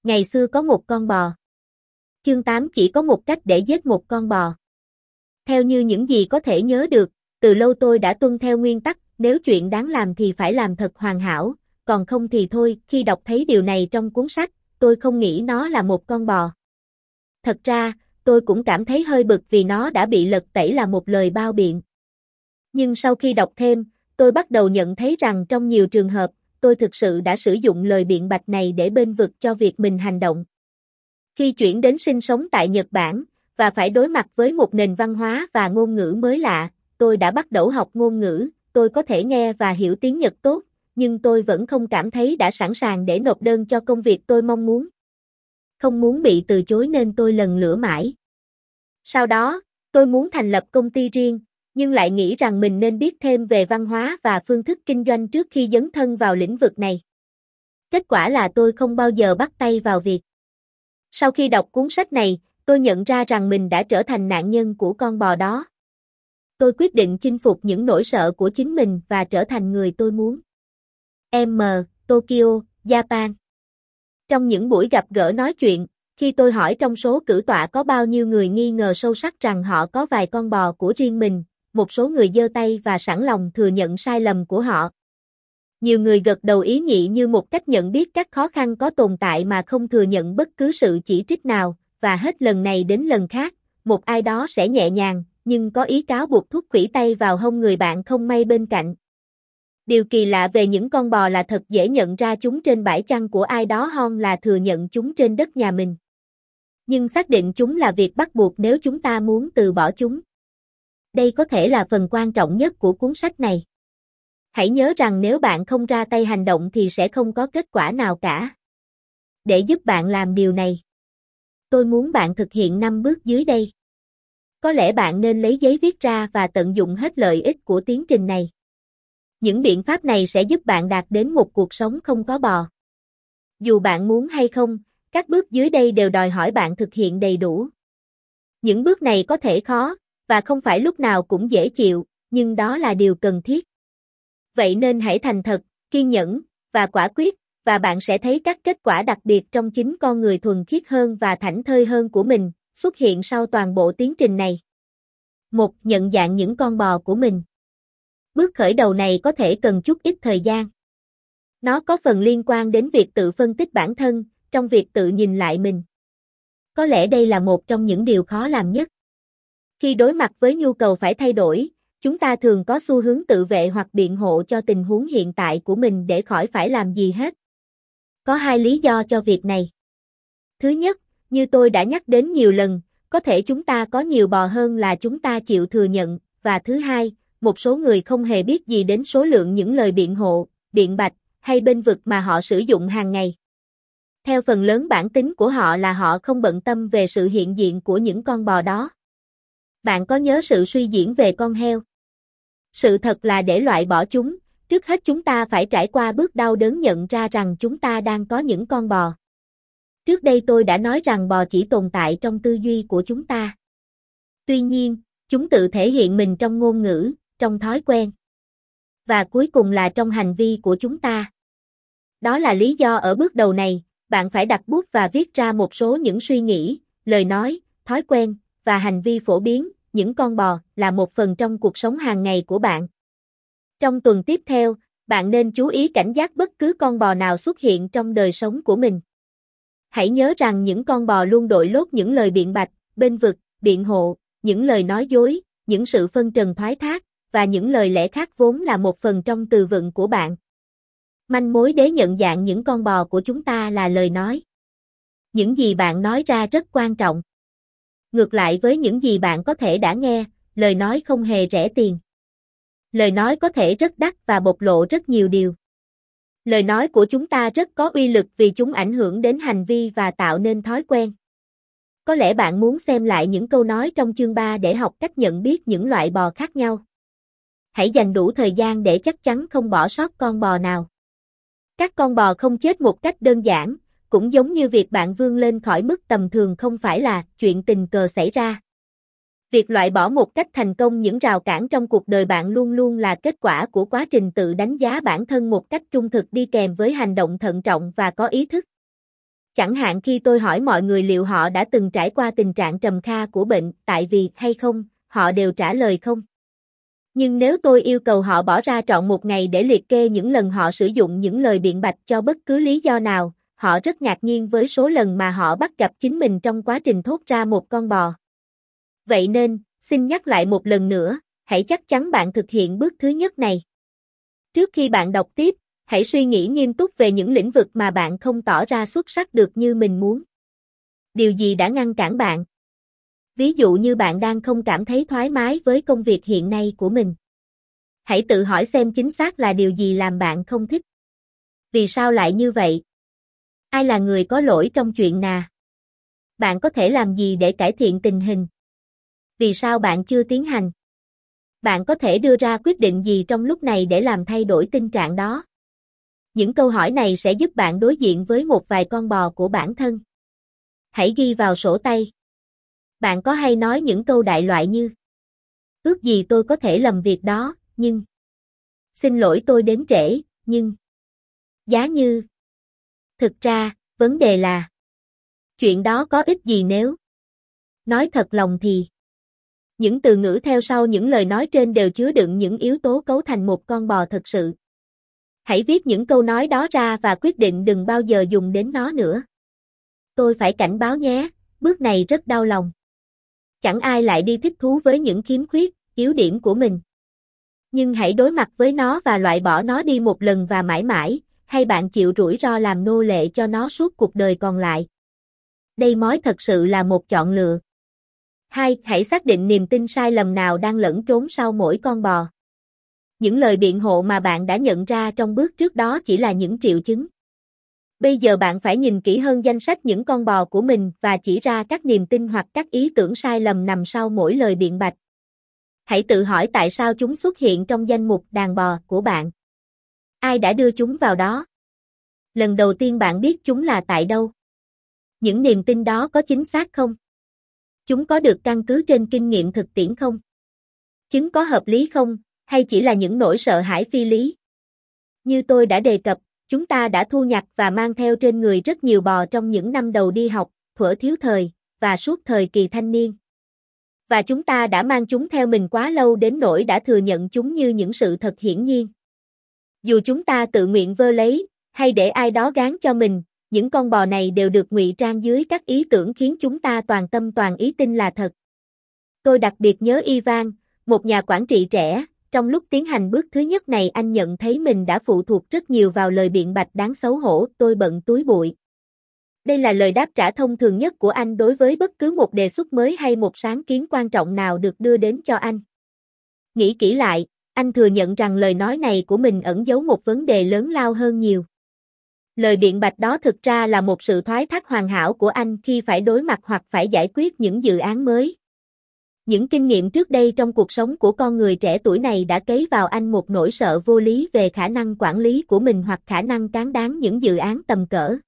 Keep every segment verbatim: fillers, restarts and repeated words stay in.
Ngày xưa có một con bò. Chương tám chỉ có một cách để giết một con bò. Theo như những gì có thể nhớ được, từ lâu tôi đã tuân theo nguyên tắc, nếu chuyện đáng làm thì phải làm thật hoàn hảo, còn không thì thôi. Khi đọc thấy điều này trong cuốn sách, tôi không nghĩ nó là một con bò. Thật ra, tôi cũng cảm thấy hơi bực vì nó đã bị lật tẩy là một lời bao biện. Nhưng sau khi đọc thêm, tôi bắt đầu nhận thấy rằng trong nhiều trường hợp, tôi thực sự đã sử dụng lời biện bạch này để bênh vực cho việc mình hành động. Khi chuyển đến sinh sống tại Nhật Bản, và phải đối mặt với một nền văn hóa và ngôn ngữ mới lạ, tôi đã bắt đầu học ngôn ngữ. Tôi có thể nghe và hiểu tiếng Nhật tốt, nhưng tôi vẫn không cảm thấy đã sẵn sàng để nộp đơn cho công việc tôi mong muốn. Không muốn bị từ chối nên tôi lần lữa mãi. Sau đó, tôi muốn thành lập công ty riêng, nhưng lại nghĩ rằng mình nên biết thêm về văn hóa và phương thức kinh doanh trước khi dấn thân vào lĩnh vực này. Kết quả là tôi không bao giờ bắt tay vào việc. Sau khi đọc cuốn sách này, tôi nhận ra rằng mình đã trở thành nạn nhân của con bò đó. Tôi quyết định chinh phục những nỗi sợ của chính mình và trở thành người tôi muốn. M. Tokyo, Japan. Trong những buổi gặp gỡ nói chuyện, khi tôi hỏi trong số cử tọa có bao nhiêu người nghi ngờ sâu sắc rằng họ có vài con bò của riêng mình, một số người giơ tay và sẵn lòng thừa nhận sai lầm của họ. Nhiều người gật đầu ý nhị như một cách nhận biết các khó khăn có tồn tại mà không thừa nhận bất cứ sự chỉ trích nào, và hết lần này đến lần khác, một ai đó sẽ nhẹ nhàng, nhưng có ý cáo buộc thúc khủy tay vào hông người bạn không may bên cạnh. Điều kỳ lạ về những con bò là thật dễ nhận ra chúng trên bãi chăn của ai đó hơn là thừa nhận chúng trên đất nhà mình. Nhưng xác định chúng là việc bắt buộc nếu chúng ta muốn từ bỏ chúng. Đây có thể là phần quan trọng nhất của cuốn sách này. Hãy nhớ rằng nếu bạn không ra tay hành động thì sẽ không có kết quả nào cả. Để giúp bạn làm điều này, tôi muốn bạn thực hiện năm bước dưới đây. Có lẽ bạn nên lấy giấy viết ra và tận dụng hết lợi ích của tiến trình này. Những biện pháp này sẽ giúp bạn đạt đến một cuộc sống không có bò. Dù bạn muốn hay không, các bước dưới đây đều đòi hỏi bạn thực hiện đầy đủ. Những bước này có thể khó, và không phải lúc nào cũng dễ chịu, nhưng đó là điều cần thiết. Vậy nên hãy thành thật, kiên nhẫn, và quả quyết, và bạn sẽ thấy các kết quả đặc biệt trong chính con người thuần khiết hơn và thảnh thơi hơn của mình, xuất hiện sau toàn bộ tiến trình này. một. Nhận dạng những con bò của mình. Bước khởi đầu này có thể cần chút ít thời gian. Nó có phần liên quan đến việc tự phân tích bản thân, trong việc tự nhìn lại mình. Có lẽ đây là một trong những điều khó làm nhất. Khi đối mặt với nhu cầu phải thay đổi, chúng ta thường có xu hướng tự vệ hoặc biện hộ cho tình huống hiện tại của mình để khỏi phải làm gì hết. Có hai lý do cho việc này. Thứ nhất, như tôi đã nhắc đến nhiều lần, có thể chúng ta có nhiều bò hơn là chúng ta chịu thừa nhận, và thứ hai, một số người không hề biết gì đến số lượng những lời biện hộ, biện bạch, hay bênh vực mà họ sử dụng hàng ngày. Theo phần lớn bản tính của họ là họ không bận tâm về sự hiện diện của những con bò đó. Bạn có nhớ sự suy diễn về con heo? Sự thật là để loại bỏ chúng, trước hết chúng ta phải trải qua bước đau đớn nhận ra rằng chúng ta đang có những con bò. Trước đây tôi đã nói rằng bò chỉ tồn tại trong tư duy của chúng ta. Tuy nhiên, chúng tự thể hiện mình trong ngôn ngữ, trong thói quen, và cuối cùng là trong hành vi của chúng ta. Đó là lý do ở bước đầu này, bạn phải đặt bút và viết ra một số những suy nghĩ, lời nói, thói quen, và hành vi phổ biến. Những con bò là một phần trong cuộc sống hàng ngày của bạn. Trong tuần tiếp theo, bạn nên chú ý cảnh giác bất cứ con bò nào xuất hiện trong đời sống của mình. Hãy nhớ rằng những con bò luôn đội lốt những lời biện bạch, bênh vực, biện hộ, những lời nói dối, những sự phân trần thoái thác, và những lời lẽ khác vốn là một phần trong từ vựng của bạn. Manh mối để nhận dạng những con bò của chúng ta là lời nói. Những gì bạn nói ra rất quan trọng. Ngược lại với những gì bạn có thể đã nghe, lời nói không hề rẻ tiền. Lời nói có thể rất đắt và bộc lộ rất nhiều điều. Lời nói của chúng ta rất có uy lực vì chúng ảnh hưởng đến hành vi và tạo nên thói quen. Có lẽ bạn muốn xem lại những câu nói trong chương ba để học cách nhận biết những loại bò khác nhau. Hãy dành đủ thời gian để chắc chắn không bỏ sót con bò nào. Các con bò không chết một cách đơn giản, cũng giống như việc bạn vươn lên khỏi mức tầm thường không phải là chuyện tình cờ xảy ra. Việc loại bỏ một cách thành công những rào cản trong cuộc đời bạn luôn luôn là kết quả của quá trình tự đánh giá bản thân một cách trung thực đi kèm với hành động thận trọng và có ý thức. Chẳng hạn khi tôi hỏi mọi người liệu họ đã từng trải qua tình trạng trầm kha của bệnh tại vì hay không, họ đều trả lời không. Nhưng nếu tôi yêu cầu họ bỏ ra trọn một ngày để liệt kê những lần họ sử dụng những lời biện bạch cho bất cứ lý do nào, họ rất ngạc nhiên với số lần mà họ bắt gặp chính mình trong quá trình thốt ra một con bò. Vậy nên, xin nhắc lại một lần nữa, hãy chắc chắn bạn thực hiện bước thứ nhất này. Trước khi bạn đọc tiếp, hãy suy nghĩ nghiêm túc về những lĩnh vực mà bạn không tỏ ra xuất sắc được như mình muốn. Điều gì đã ngăn cản bạn? Ví dụ như bạn đang không cảm thấy thoải mái với công việc hiện nay của mình. Hãy tự hỏi xem chính xác là điều gì làm bạn không thích. Vì sao lại như vậy? Ai là người có lỗi trong chuyện nào? Bạn có thể làm gì để cải thiện tình hình? Vì sao bạn chưa tiến hành? Bạn có thể đưa ra quyết định gì trong lúc này để làm thay đổi tình trạng đó? Những câu hỏi này sẽ giúp bạn đối diện với một vài con bò của bản thân. Hãy ghi vào sổ tay. Bạn có hay nói những câu đại loại như: ước gì tôi có thể làm việc đó, nhưng... Xin lỗi tôi đến trễ, nhưng... Giá như... Thực ra, vấn đề là... Chuyện đó có ích gì nếu... Nói thật lòng thì... Những từ ngữ theo sau những lời nói trên đều chứa đựng những yếu tố cấu thành một con bò thật sự. Hãy viết những câu nói đó ra và quyết định đừng bao giờ dùng đến nó nữa. Tôi phải cảnh báo nhé, bước này rất đau lòng. Chẳng ai lại đi thích thú với những khiếm khuyết, yếu điểm của mình. Nhưng hãy đối mặt với nó và loại bỏ nó đi một lần và mãi mãi, hay bạn chịu rủi ro làm nô lệ cho nó suốt cuộc đời còn lại. Đây mới thật sự là một chọn lựa. hai. Hãy xác định niềm tin sai lầm nào đang lẫn trốn sau mỗi con bò. Những lời biện hộ mà bạn đã nhận ra trong bước trước đó chỉ là những triệu chứng. Bây giờ bạn phải nhìn kỹ hơn danh sách những con bò của mình và chỉ ra các niềm tin hoặc các ý tưởng sai lầm nằm sau mỗi lời biện bạch. Hãy tự hỏi tại sao chúng xuất hiện trong danh mục đàn bò của bạn. Ai đã đưa chúng vào đó? Lần đầu tiên bạn biết chúng là tại đâu? Những niềm tin đó có chính xác không? Chúng có được căn cứ trên kinh nghiệm thực tiễn không? Chúng có hợp lý không, hay chỉ là những nỗi sợ hãi phi lý? Như tôi đã đề cập, chúng ta đã thu nhặt và mang theo trên người rất nhiều bò trong những năm đầu đi học, thuở thiếu thời, và suốt thời kỳ thanh niên. Và chúng ta đã mang chúng theo mình quá lâu đến nỗi đã thừa nhận chúng như những sự thật hiển nhiên. Dù chúng ta tự nguyện vơ lấy, hay để ai đó gán cho mình, những con bò này đều được ngụy trang dưới các ý tưởng khiến chúng ta toàn tâm toàn ý tin là thật. Tôi đặc biệt nhớ Ivan, một nhà quản trị trẻ, trong lúc tiến hành bước thứ nhất này anh nhận thấy mình đã phụ thuộc rất nhiều vào lời biện bạch đáng xấu hổ, tôi bận túi bụi. Đây là lời đáp trả thông thường nhất của anh đối với bất cứ một đề xuất mới hay một sáng kiến quan trọng nào được đưa đến cho anh. Nghĩ kỹ lại, anh thừa nhận rằng lời nói này của mình ẩn giấu một vấn đề lớn lao hơn nhiều. Lời biện bạch đó thực ra là một sự thoái thác hoàn hảo của anh khi phải đối mặt hoặc phải giải quyết những dự án mới. Những kinh nghiệm trước đây trong cuộc sống của con người trẻ tuổi này đã cấy vào anh một nỗi sợ vô lý về khả năng quản lý của mình hoặc khả năng cán đáng những dự án tầm cỡ.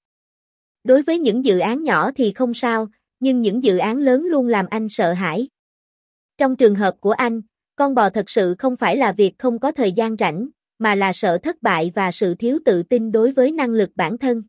Đối với những dự án nhỏ thì không sao, nhưng những dự án lớn luôn làm anh sợ hãi. Trong trường hợp của anh, con bò thật sự không phải là việc không có thời gian rảnh, mà là sợ thất bại và sự thiếu tự tin đối với năng lực bản thân.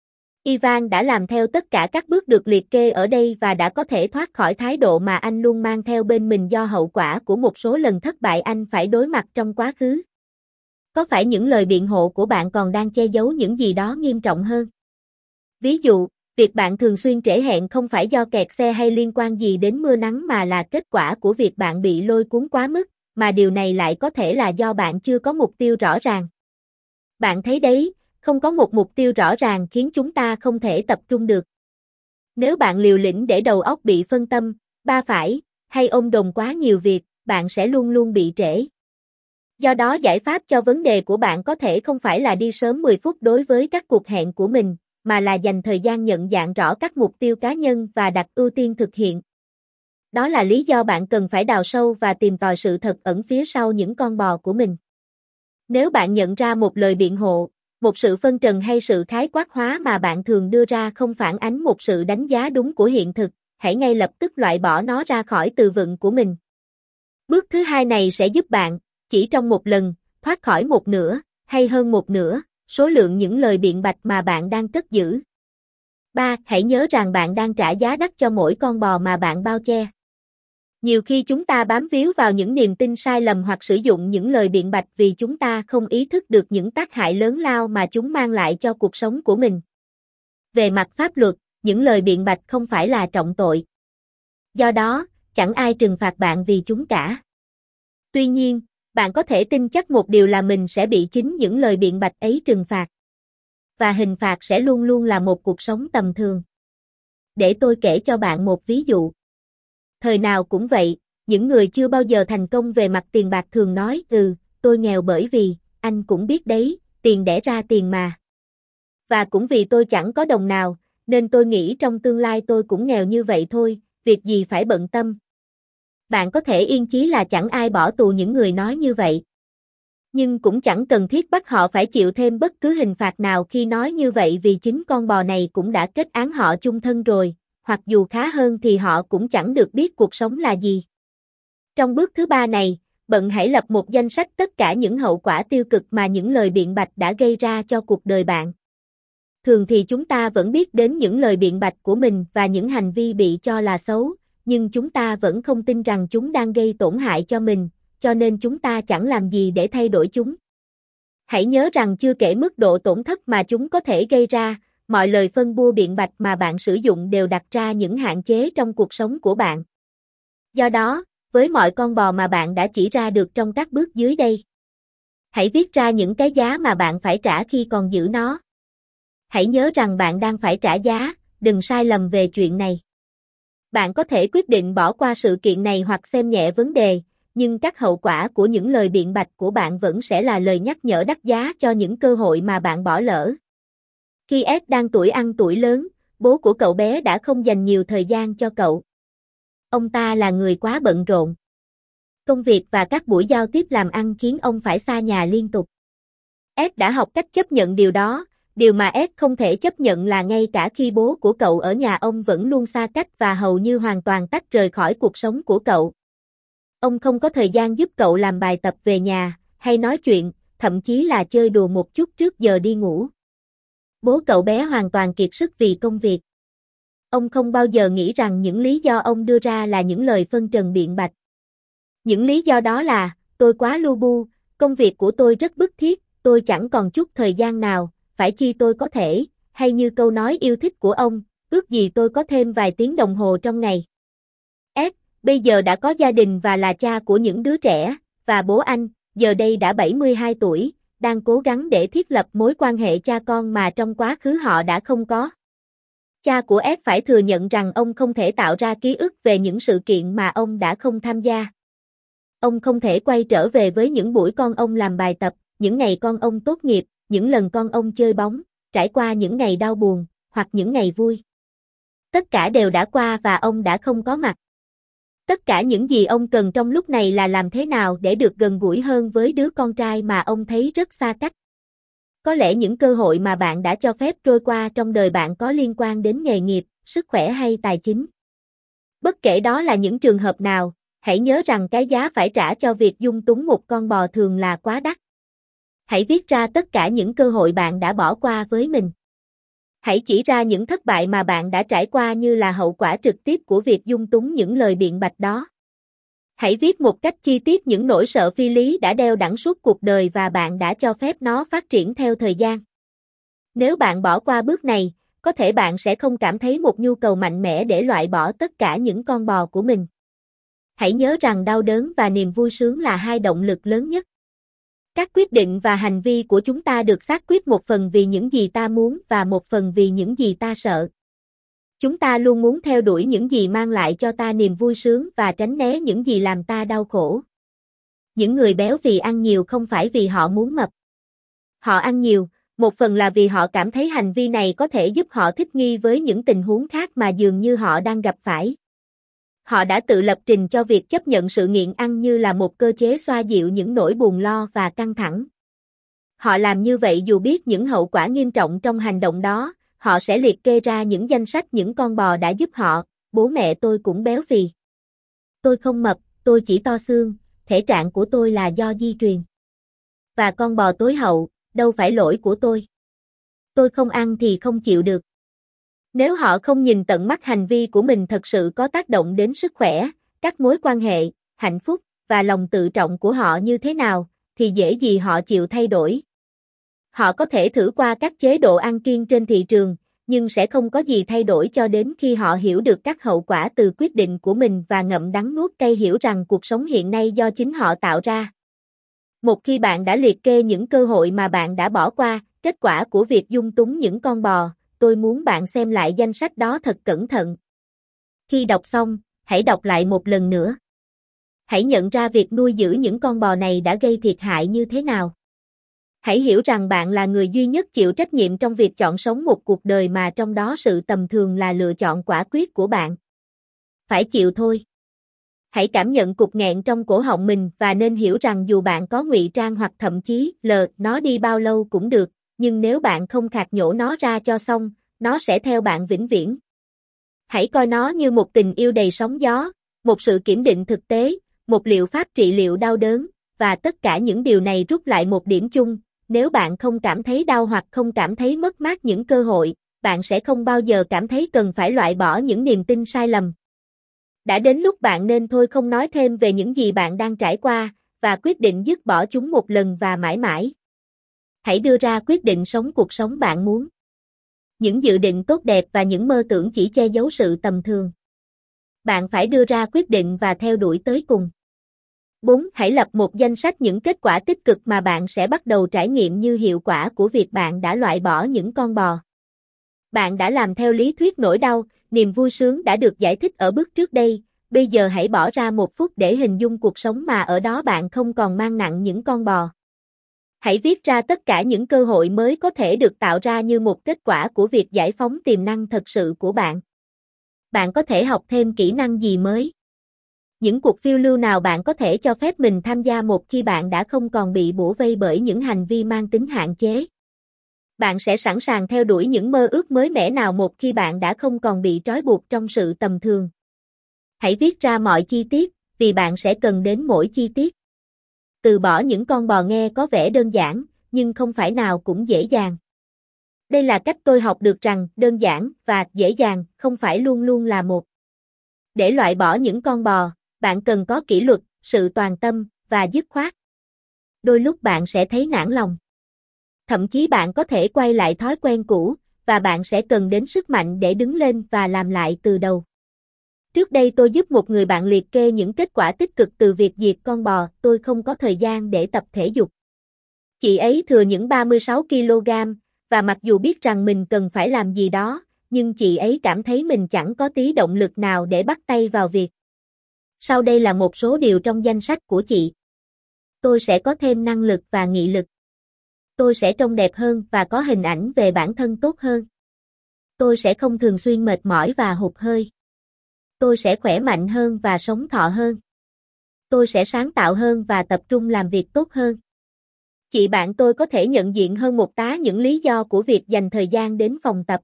Ivan đã làm theo tất cả các bước được liệt kê ở đây và đã có thể thoát khỏi thái độ mà anh luôn mang theo bên mình do hậu quả của một số lần thất bại anh phải đối mặt trong quá khứ. Có phải những lời biện hộ của bạn còn đang che giấu những gì đó nghiêm trọng hơn? Ví dụ, việc bạn thường xuyên trễ hẹn không phải do kẹt xe hay liên quan gì đến mưa nắng mà là kết quả của việc bạn bị lôi cuốn quá mức, mà điều này lại có thể là do bạn chưa có mục tiêu rõ ràng. Bạn thấy đấy, không có một mục tiêu rõ ràng khiến chúng ta không thể tập trung được. Nếu bạn liều lĩnh để đầu óc bị phân tâm, ba phải, hay ôm đồm quá nhiều việc, bạn sẽ luôn luôn bị trễ. Do đó giải pháp cho vấn đề của bạn có thể không phải là đi sớm mười phút đối với các cuộc hẹn của mình, mà là dành thời gian nhận dạng rõ các mục tiêu cá nhân và đặt ưu tiên thực hiện. Đó là lý do bạn cần phải đào sâu và tìm tòi sự thật ẩn phía sau những con bò của mình. Nếu bạn nhận ra một lời biện hộ, một sự phân trần hay sự khái quát hóa mà bạn thường đưa ra không phản ánh một sự đánh giá đúng của hiện thực, hãy ngay lập tức loại bỏ nó ra khỏi từ vựng của mình. Bước thứ hai này sẽ giúp bạn, chỉ trong một lần, thoát khỏi một nửa, hay hơn một nửa, số lượng những lời biện bạch mà bạn đang cất giữ. ba. Hãy nhớ rằng bạn đang trả giá đắt cho mỗi con bò mà bạn bao che. Nhiều khi chúng ta bám víu vào những niềm tin sai lầm hoặc sử dụng những lời biện bạch vì chúng ta không ý thức được những tác hại lớn lao mà chúng mang lại cho cuộc sống của mình. Về mặt pháp luật, những lời biện bạch không phải là trọng tội. Do đó, chẳng ai trừng phạt bạn vì chúng cả. Tuy nhiên, bạn có thể tin chắc một điều là mình sẽ bị chính những lời biện bạch ấy trừng phạt. Và hình phạt sẽ luôn luôn là một cuộc sống tầm thường. Để tôi kể cho bạn một ví dụ. Thời nào cũng vậy, những người chưa bao giờ thành công về mặt tiền bạc thường nói, ừ, tôi nghèo bởi vì, anh cũng biết đấy, tiền đẻ ra tiền mà. Và cũng vì tôi chẳng có đồng nào, nên tôi nghĩ trong tương lai tôi cũng nghèo như vậy thôi, việc gì phải bận tâm. Bạn có thể yên chí là chẳng ai bỏ tù những người nói như vậy. Nhưng cũng chẳng cần thiết bắt họ phải chịu thêm bất cứ hình phạt nào khi nói như vậy vì chính con bò này cũng đã kết án họ chung thân rồi, hoặc dù khá hơn thì họ cũng chẳng được biết cuộc sống là gì. Trong bước thứ ba này, bạn hãy lập một danh sách tất cả những hậu quả tiêu cực mà những lời biện bạch đã gây ra cho cuộc đời bạn. Thường thì chúng ta vẫn biết đến những lời biện bạch của mình và những hành vi bị cho là xấu, nhưng chúng ta vẫn không tin rằng chúng đang gây tổn hại cho mình, cho nên chúng ta chẳng làm gì để thay đổi chúng. Hãy nhớ rằng chưa kể mức độ tổn thất mà chúng có thể gây ra, mọi lời phân bua biện bạch mà bạn sử dụng đều đặt ra những hạn chế trong cuộc sống của bạn. Do đó, với mọi con bò mà bạn đã chỉ ra được trong các bước dưới đây, hãy viết ra những cái giá mà bạn phải trả khi còn giữ nó. Hãy nhớ rằng bạn đang phải trả giá, đừng sai lầm về chuyện này. Bạn có thể quyết định bỏ qua sự kiện này hoặc xem nhẹ vấn đề, nhưng các hậu quả của những lời biện bạch của bạn vẫn sẽ là lời nhắc nhở đắt giá cho những cơ hội mà bạn bỏ lỡ. Khi Ed đang tuổi ăn tuổi lớn, bố của cậu bé đã không dành nhiều thời gian cho cậu. Ông ta là người quá bận rộn. Công việc và các buổi giao tiếp làm ăn khiến ông phải xa nhà liên tục. Ed đã học cách chấp nhận điều đó, điều mà Ed không thể chấp nhận là ngay cả khi bố của cậu ở nhà ông vẫn luôn xa cách và hầu như hoàn toàn tách rời khỏi cuộc sống của cậu. Ông không có thời gian giúp cậu làm bài tập về nhà, hay nói chuyện, thậm chí là chơi đùa một chút trước giờ đi ngủ. Bố cậu bé hoàn toàn kiệt sức vì công việc. Ông không bao giờ nghĩ rằng những lý do ông đưa ra là những lời phân trần biện bạch. Những lý do đó là, tôi quá lu bu, công việc của tôi rất bức thiết, tôi chẳng còn chút thời gian nào, phải chi tôi có thể, hay như câu nói yêu thích của ông, ước gì tôi có thêm vài tiếng đồng hồ trong ngày. Ed, bây giờ đã có gia đình và là cha của những đứa trẻ, và bố anh, giờ đây đã bảy mươi hai tuổi, đang cố gắng để thiết lập mối quan hệ cha con mà trong quá khứ họ đã không có. Cha của Ed phải thừa nhận rằng ông không thể tạo ra ký ức về những sự kiện mà ông đã không tham gia. Ông không thể quay trở về với những buổi con ông làm bài tập, những ngày con ông tốt nghiệp, những lần con ông chơi bóng, trải qua những ngày đau buồn, hoặc những ngày vui. Tất cả đều đã qua và ông đã không có mặt. Tất cả những gì ông cần trong lúc này là làm thế nào để được gần gũi hơn với đứa con trai mà ông thấy rất xa cách. Có lẽ những cơ hội mà bạn đã cho phép trôi qua trong đời bạn có liên quan đến nghề nghiệp, sức khỏe hay tài chính. Bất kể đó là những trường hợp nào, hãy nhớ rằng cái giá phải trả cho việc dung túng một con bò thường là quá đắt. Hãy viết ra tất cả những cơ hội bạn đã bỏ qua với mình. Hãy chỉ ra những thất bại mà bạn đã trải qua như là hậu quả trực tiếp của việc dung túng những lời biện bạch đó. Hãy viết một cách chi tiết những nỗi sợ phi lý đã đeo đẳng suốt cuộc đời và bạn đã cho phép nó phát triển theo thời gian. Nếu bạn bỏ qua bước này, có thể bạn sẽ không cảm thấy một nhu cầu mạnh mẽ để loại bỏ tất cả những con bò của mình. Hãy nhớ rằng đau đớn và niềm vui sướng là hai động lực lớn nhất. Các quyết định và hành vi của chúng ta được xác quyết một phần vì những gì ta muốn và một phần vì những gì ta sợ. Chúng ta luôn muốn theo đuổi những gì mang lại cho ta niềm vui sướng và tránh né những gì làm ta đau khổ. Những người béo phì ăn nhiều không phải vì họ muốn mập. Họ ăn nhiều, một phần là vì họ cảm thấy hành vi này có thể giúp họ thích nghi với những tình huống khác mà dường như họ đang gặp phải. Họ đã tự lập trình cho việc chấp nhận sự nghiện ăn như là một cơ chế xoa dịu những nỗi buồn lo và căng thẳng. Họ làm như vậy dù biết những hậu quả nghiêm trọng trong hành động đó, họ sẽ liệt kê ra những danh sách những con bò đã giúp họ, bố mẹ tôi cũng béo phì. Tôi không mập, tôi chỉ to xương, thể trạng của tôi là do di truyền. Và con bò tối hậu, đâu phải lỗi của tôi. Tôi không ăn thì không chịu được. Nếu họ không nhìn tận mắt hành vi của mình thật sự có tác động đến sức khỏe, các mối quan hệ, hạnh phúc và lòng tự trọng của họ như thế nào, thì dễ gì họ chịu thay đổi. Họ có thể thử qua các chế độ ăn kiêng trên thị trường, nhưng sẽ không có gì thay đổi cho đến khi họ hiểu được các hậu quả từ quyết định của mình và ngậm đắng nuốt cay, hiểu rằng cuộc sống hiện nay do chính họ tạo ra. Một khi bạn đã liệt kê những cơ hội mà bạn đã bỏ qua, kết quả của việc dung túng những con bò, tôi muốn bạn xem lại danh sách đó thật cẩn thận. Khi đọc xong, hãy đọc lại một lần nữa. Hãy nhận ra việc nuôi dưỡng những con bò này đã gây thiệt hại như thế nào. Hãy hiểu rằng bạn là người duy nhất chịu trách nhiệm trong việc chọn sống một cuộc đời mà trong đó sự tầm thường là lựa chọn quả quyết của bạn. Phải chịu thôi. Hãy cảm nhận cục nghẹn trong cổ họng mình và nên hiểu rằng dù bạn có ngụy trang hoặc thậm chí lờ nó đi bao lâu cũng được, nhưng nếu bạn không khạc nhổ nó ra cho xong, nó sẽ theo bạn vĩnh viễn. Hãy coi nó như một tình yêu đầy sóng gió, một sự kiểm định thực tế, một liệu pháp trị liệu đau đớn, và tất cả những điều này rút lại một điểm chung. Nếu bạn không cảm thấy đau hoặc không cảm thấy mất mát những cơ hội, bạn sẽ không bao giờ cảm thấy cần phải loại bỏ những niềm tin sai lầm. Đã đến lúc bạn nên thôi không nói thêm về những gì bạn đang trải qua, và quyết định dứt bỏ chúng một lần và mãi mãi. Hãy đưa ra quyết định sống cuộc sống bạn muốn. Những dự định tốt đẹp và những mơ tưởng chỉ che giấu sự tầm thường. Bạn phải đưa ra quyết định và theo đuổi tới cùng. bốn. Hãy lập một danh sách những kết quả tích cực mà bạn sẽ bắt đầu trải nghiệm như hiệu quả của việc bạn đã loại bỏ những con bò. Bạn đã làm theo lý thuyết nỗi đau, niềm vui sướng đã được giải thích ở bước trước đây, bây giờ hãy bỏ ra một phút để hình dung cuộc sống mà ở đó bạn không còn mang nặng những con bò. Hãy viết ra tất cả những cơ hội mới có thể được tạo ra như một kết quả của việc giải phóng tiềm năng thật sự của bạn. Bạn có thể học thêm kỹ năng gì mới? Những cuộc phiêu lưu nào bạn có thể cho phép mình tham gia một khi bạn đã không còn bị bủa vây bởi những hành vi mang tính hạn chế? Bạn sẽ sẵn sàng theo đuổi những mơ ước mới mẻ nào một khi bạn đã không còn bị trói buộc trong sự tầm thường? Hãy viết ra mọi chi tiết, vì bạn sẽ cần đến mỗi chi tiết. Từ bỏ những con bò nghe có vẻ đơn giản, nhưng không phải nào cũng dễ dàng. Đây là cách tôi học được rằng đơn giản và dễ dàng không phải luôn luôn là một. Để loại bỏ những con bò, bạn cần có kỷ luật, sự toàn tâm và dứt khoát. Đôi lúc bạn sẽ thấy nản lòng. Thậm chí bạn có thể quay lại thói quen cũ, và bạn sẽ cần đến sức mạnh để đứng lên và làm lại từ đầu. Trước đây tôi giúp một người bạn liệt kê những kết quả tích cực từ việc diệt con bò, tôi không có thời gian để tập thể dục. Chị ấy thừa những ba mươi sáu ki lô gam, và mặc dù biết rằng mình cần phải làm gì đó, nhưng chị ấy cảm thấy mình chẳng có tí động lực nào để bắt tay vào việc. Sau đây là một số điều trong danh sách của chị. Tôi sẽ có thêm năng lực và nghị lực. Tôi sẽ trông đẹp hơn và có hình ảnh về bản thân tốt hơn. Tôi sẽ không thường xuyên mệt mỏi và hụt hơi. Tôi sẽ khỏe mạnh hơn và sống thọ hơn. Tôi sẽ sáng tạo hơn và tập trung làm việc tốt hơn. Chị bạn tôi có thể nhận diện hơn một tá những lý do của việc dành thời gian đến phòng tập.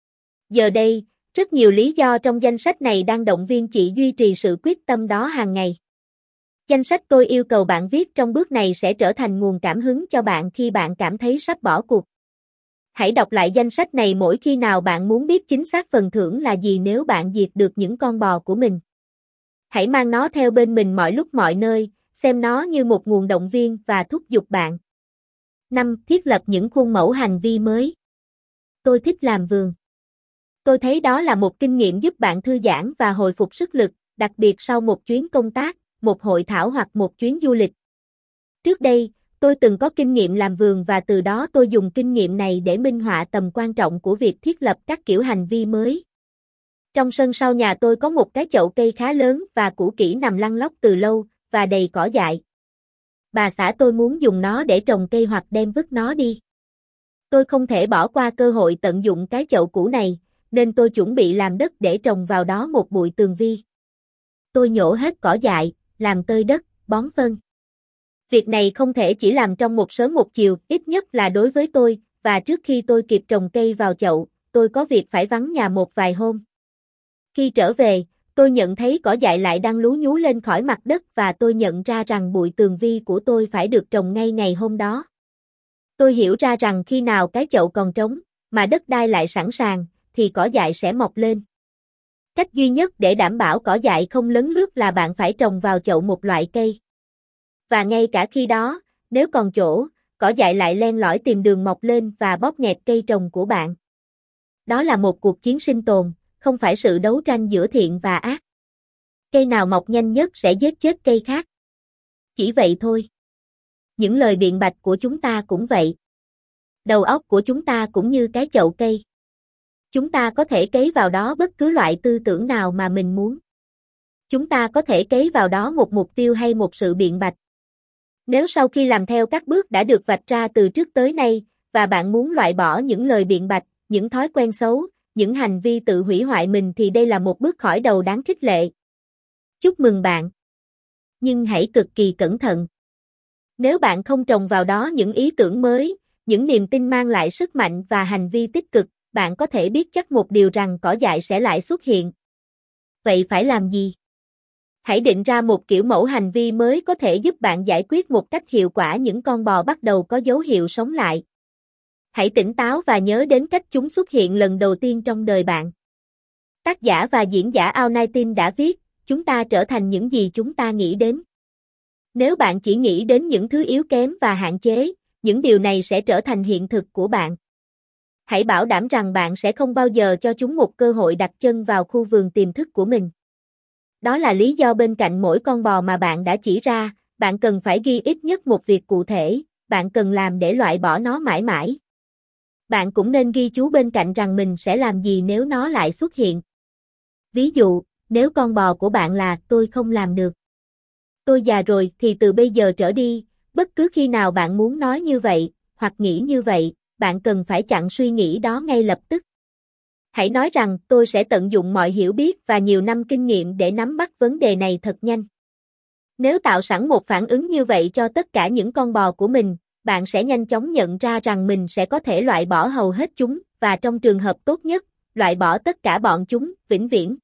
Giờ đây, rất nhiều lý do trong danh sách này đang động viên chị duy trì sự quyết tâm đó hàng ngày. Danh sách tôi yêu cầu bạn viết trong bước này sẽ trở thành nguồn cảm hứng cho bạn khi bạn cảm thấy sắp bỏ cuộc. Hãy đọc lại danh sách này mỗi khi nào bạn muốn biết chính xác phần thưởng là gì nếu bạn diệt được những con bò của mình. Hãy mang nó theo bên mình mọi lúc mọi nơi, xem nó như một nguồn động viên và thúc giục bạn. năm. Thiết lập những khuôn mẫu hành vi mới. Tôi thích làm vườn. Tôi thấy đó là một kinh nghiệm giúp bạn thư giãn và hồi phục sức lực, đặc biệt sau một chuyến công tác, một hội thảo hoặc một chuyến du lịch. Trước đây, tôi từng có kinh nghiệm làm vườn và từ đó tôi dùng kinh nghiệm này để minh họa tầm quan trọng của việc thiết lập các kiểu hành vi mới. Trong sân sau nhà tôi có một cái chậu cây khá lớn và cũ kỹ nằm lăn lóc từ lâu, và đầy cỏ dại. Bà xã tôi muốn dùng nó để trồng cây hoặc đem vứt nó đi. Tôi không thể bỏ qua cơ hội tận dụng cái chậu cũ này, nên tôi chuẩn bị làm đất để trồng vào đó một bụi tường vi. Tôi nhổ hết cỏ dại, làm tơi đất, bón phân. Việc này không thể chỉ làm trong một sớm một chiều, ít nhất là đối với tôi, và trước khi tôi kịp trồng cây vào chậu, tôi có việc phải vắng nhà một vài hôm. Khi trở về, tôi nhận thấy cỏ dại lại đang lú nhú lên khỏi mặt đất và tôi nhận ra rằng bụi tường vi của tôi phải được trồng ngay ngày hôm đó. Tôi hiểu ra rằng khi nào cái chậu còn trống, mà đất đai lại sẵn sàng, thì cỏ dại sẽ mọc lên. Cách duy nhất để đảm bảo cỏ dại không lấn lướt là bạn phải trồng vào chậu một loại cây. Và ngay cả khi đó, nếu còn chỗ, cỏ dại lại len lỏi tìm đường mọc lên và bóp nghẹt cây trồng của bạn. Đó là một cuộc chiến sinh tồn, không phải sự đấu tranh giữa thiện và ác. Cây nào mọc nhanh nhất sẽ giết chết cây khác. Chỉ vậy thôi. Những lời biện bạch của chúng ta cũng vậy. Đầu óc của chúng ta cũng như cái chậu cây. Chúng ta có thể cấy vào đó bất cứ loại tư tưởng nào mà mình muốn. Chúng ta có thể cấy vào đó một mục tiêu hay một sự biện bạch. Nếu sau khi làm theo các bước đã được vạch ra từ trước tới nay, và bạn muốn loại bỏ những lời biện bạch, những thói quen xấu, những hành vi tự hủy hoại mình thì đây là một bước khởi đầu đáng khích lệ. Chúc mừng bạn. Nhưng hãy cực kỳ cẩn thận. Nếu bạn không trồng vào đó những ý tưởng mới, những niềm tin mang lại sức mạnh và hành vi tích cực, bạn có thể biết chắc một điều rằng cỏ dại sẽ lại xuất hiện. Vậy phải làm gì? Hãy định ra một kiểu mẫu hành vi mới có thể giúp bạn giải quyết một cách hiệu quả những con bò bắt đầu có dấu hiệu sống lại. Hãy tỉnh táo và nhớ đến cách chúng xuất hiện lần đầu tiên trong đời bạn. Tác giả và diễn giả Ao Nineteen đã viết, chúng ta trở thành những gì chúng ta nghĩ đến. Nếu bạn chỉ nghĩ đến những thứ yếu kém và hạn chế, những điều này sẽ trở thành hiện thực của bạn. Hãy bảo đảm rằng bạn sẽ không bao giờ cho chúng một cơ hội đặt chân vào khu vườn tiềm thức của mình. Đó là lý do bên cạnh mỗi con bò mà bạn đã chỉ ra, bạn cần phải ghi ít nhất một việc cụ thể, bạn cần làm để loại bỏ nó mãi mãi. Bạn cũng nên ghi chú bên cạnh rằng mình sẽ làm gì nếu nó lại xuất hiện. Ví dụ, nếu con bò của bạn là tôi không làm được. Tôi già rồi thì từ bây giờ trở đi, bất cứ khi nào bạn muốn nói như vậy, hoặc nghĩ như vậy, bạn cần phải chặn suy nghĩ đó ngay lập tức. Hãy nói rằng tôi sẽ tận dụng mọi hiểu biết và nhiều năm kinh nghiệm để nắm bắt vấn đề này thật nhanh. Nếu tạo sẵn một phản ứng như vậy cho tất cả những con bò của mình, bạn sẽ nhanh chóng nhận ra rằng mình sẽ có thể loại bỏ hầu hết chúng, và trong trường hợp tốt nhất, loại bỏ tất cả bọn chúng, vĩnh viễn.